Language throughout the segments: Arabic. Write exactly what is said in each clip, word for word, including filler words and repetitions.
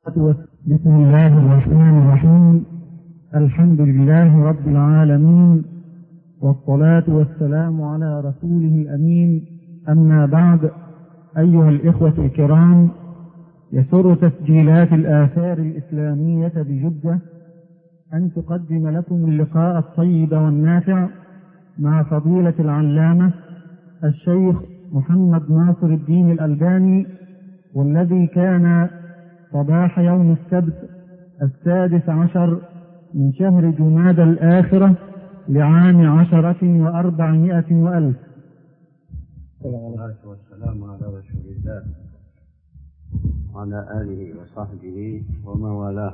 بسم الله الرحمن الرحيم. الحمد لله رب العالمين، والصلاة والسلام على رسوله الأمين. أما بعد، أيها الإخوة الكرام، يسر تسجيلات الآثار الإسلامية بجدة أن تقدم لكم اللقاء الطيب والنافع مع فضيلة العلامة الشيخ محمد ناصر الدين الألباني، والذي كان صباح يوم السبت السادس عشر من شهر جمادى الآخرة لعام عشرة وأربعمائة وألف. والصلاة والسلام على رسول الله وعلى آله وصحبه ومن والاه.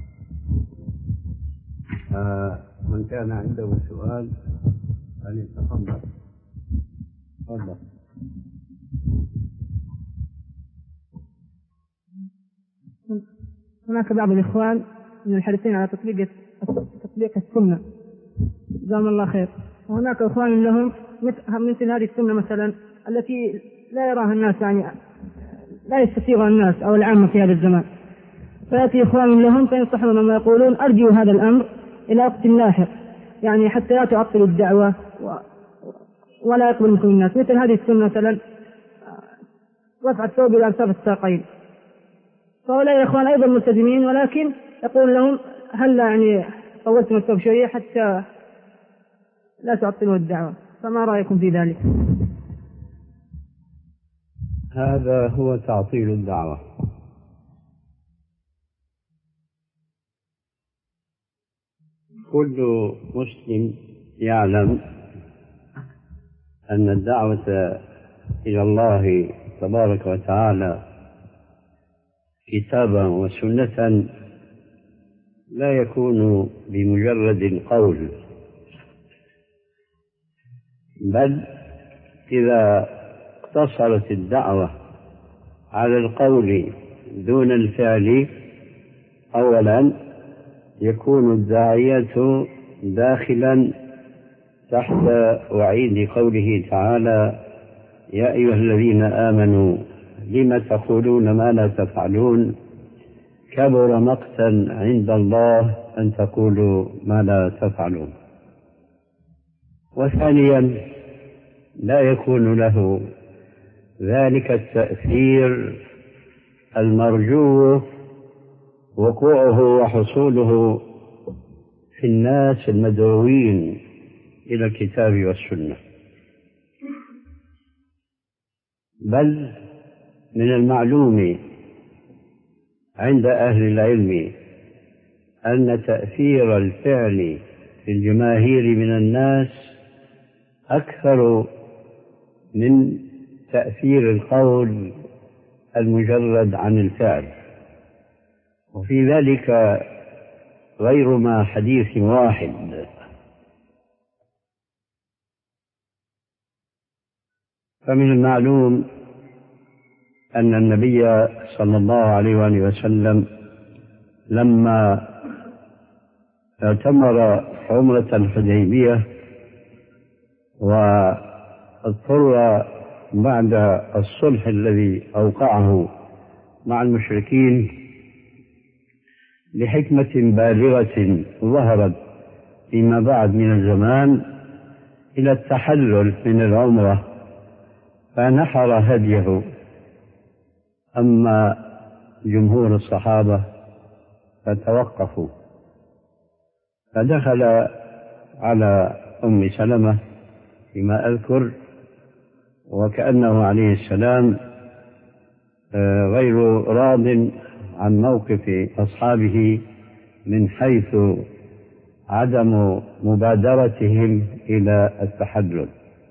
آه من كان عنده سؤال فليتفضل. تفضل. هناك بعض الإخوان من الحريصين على تطبيق تطبيق السنة، جزاهم الله خير، وهناك إخوان لهم مثل هذه السنة مثلا التي لا يراها الناس، يعني لا يستسيغها الناس أو العامة في هذا الزمان، فيأتي إخوان لهم فينصحون وما يقولون أرجوا هذا الأمر إلى وقت لاحق، يعني حتى لا تعطلوا الدعوة ولا يقبل منكم الناس. مثل هذه السنة مثلا رفع الثوب إلى أنصاف الساقين، فهؤلاء الإخوان أيضا ملتزمين، ولكن يقول لهم هل يعني طولتم الثوب شوية حتى لا تعطلوا الدعوة، فما رأيكم في ذلك؟ هذا هو تعطيل الدعوة. كل مسلم يعلم أن الدعوة إلى الله تبارك وتعالى كتابا وسنة لا يكون بمجرد القول، بل إذا اقتصرت الدعوة على القول دون الفعل أولا يكون الداعية داخلا تحت وعيد قوله تعالى: يا أيها الذين آمنوا لم تقولون ما لا تفعلون كبر مقتا عند الله أن تقولوا ما لا تفعلون. وثانيا لا يكون له ذلك التأثير المرجو وقوعه وحصوله في الناس المدعوين إلى الكتاب والسنة، بل من المعلوم عند أهل العلم أن تأثير الفعل في الجماهير من الناس أكثر من تأثير القول المجرد عن الفعل، وفي ذلك غير ما حديث واحد. فمن المعلوم أن النبي صلى الله عليه وآله وسلم لما اعتمر عمرة الحديبية واضطر بعد الصلح الذي أوقعه مع المشركين لحكمة بالغة ظهرت فيما بعد من الزمان إلى التحلل من العمرة، فنحر هديه. أما جمهور الصحابة فتوقفوا، فدخل على أم سلمة فيما أذكر وكأنه عليه السلام غير راض عن موقف أصحابه من حيث عدم مبادرتهم إلى التحلل،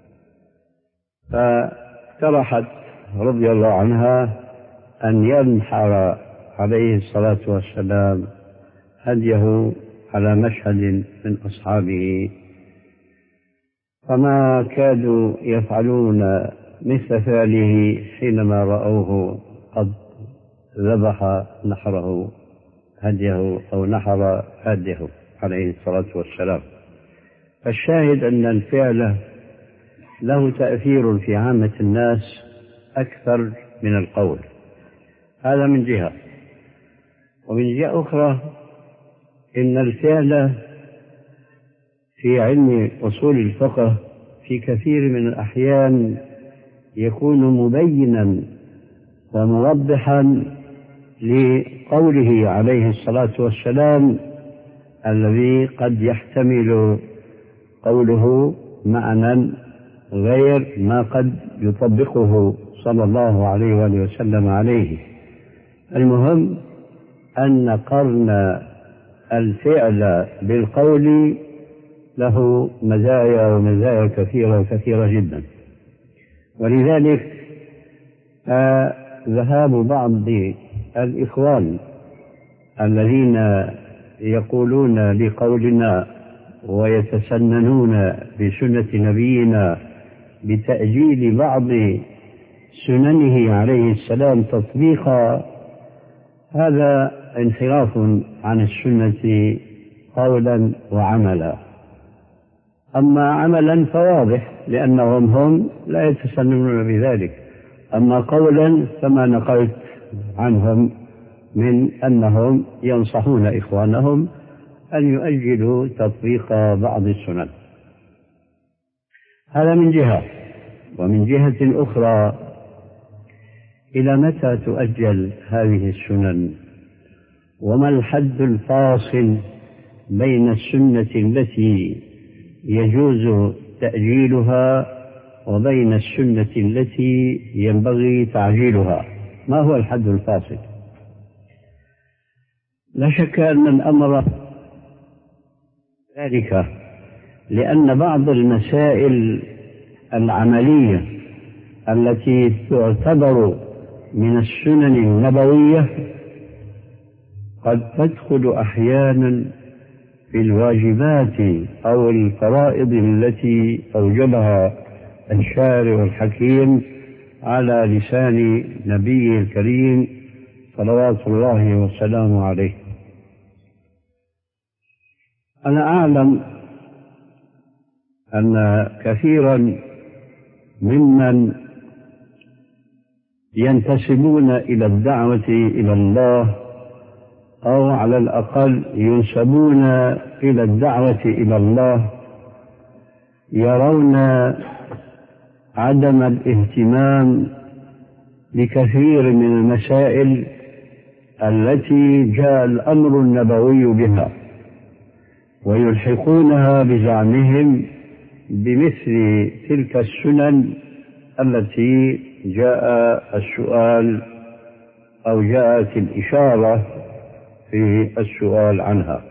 فاقترحت رضي الله عنها أن ينحر عليه الصلاة والسلام هديه على مشهد من أصحابه، فما كادوا يفعلون مثل فعله حينما رأوه قد ذبح نحره هديه أو نحر هديه عليه الصلاة والسلام. فالشاهد أن الفعل له تأثير في عامة الناس أكثر من القول، هذا من جهة. ومن جهة أخرى إن الفعل في علم أصول الفقه في كثير من الأحيان يكون مبينا وموضحا لقوله عليه الصلاة والسلام الذي قد يحتمل قوله معنى غير ما قد يطبقه صلى الله عليه وآله وسلم عليه. المهم أن قرن الفعل بالقول له مزايا ومزايا كثيرة كثيرة جدا. ولذلك آه ذهاب بعض الإخوان الذين يقولون بقولنا ويتسننون بسنة نبينا بتأجيل بعض سننه عليه السلام تطبيقا، هذا انحراف عن السنة قولا وعملا. أما عملا فواضح لأنهم هم لا يتسننون بذلك، أما قولا فما نقلت عنهم من أنهم ينصحون إخوانهم أن يؤجلوا تطبيق بعض السنن. هذا من جهة. ومن جهة أخرى، إلى متى تؤجل هذه السنن؟ وما الحد الفاصل بين السنة التي يجوز تأجيلها وبين السنة التي ينبغي تعجيلها؟ ما هو الحد الفاصل؟ لا شك أن الأمر ذلك، لأن بعض المسائل العملية التي تعتبر من السنن النبوية قد تدخل أحيانا في الواجبات أو الفرائض التي أوجبها الشارع الحكيم على لسان نبيه الكريم صلوات الله وسلامه عليه. أنا أعلم أن كثيرا ممن ينتسبون إلى الدعوة إلى الله أو على الأقل ينسبون إلى الدعوة إلى الله يرون عدم الاهتمام بكثير من المسائل التي جاء الأمر النبوي بها، ويلحقونها بزعمهم بمثل تلك السنن التي جاء السؤال أو جاءت الإشارة في السؤال عنها.